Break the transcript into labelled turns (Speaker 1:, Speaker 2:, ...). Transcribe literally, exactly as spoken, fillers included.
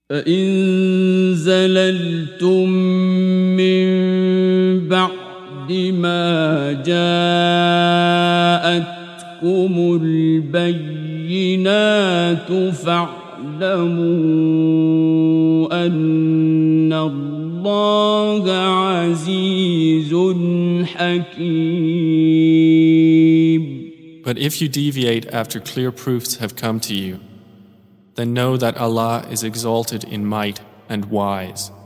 Speaker 1: فإن زللتم من بعد ما جاءتكم البينات فاعلموا أن الله عزيز حكيم.
Speaker 2: But if you deviate after clear proofs have come to you, then know that Allah is exalted in might and wise.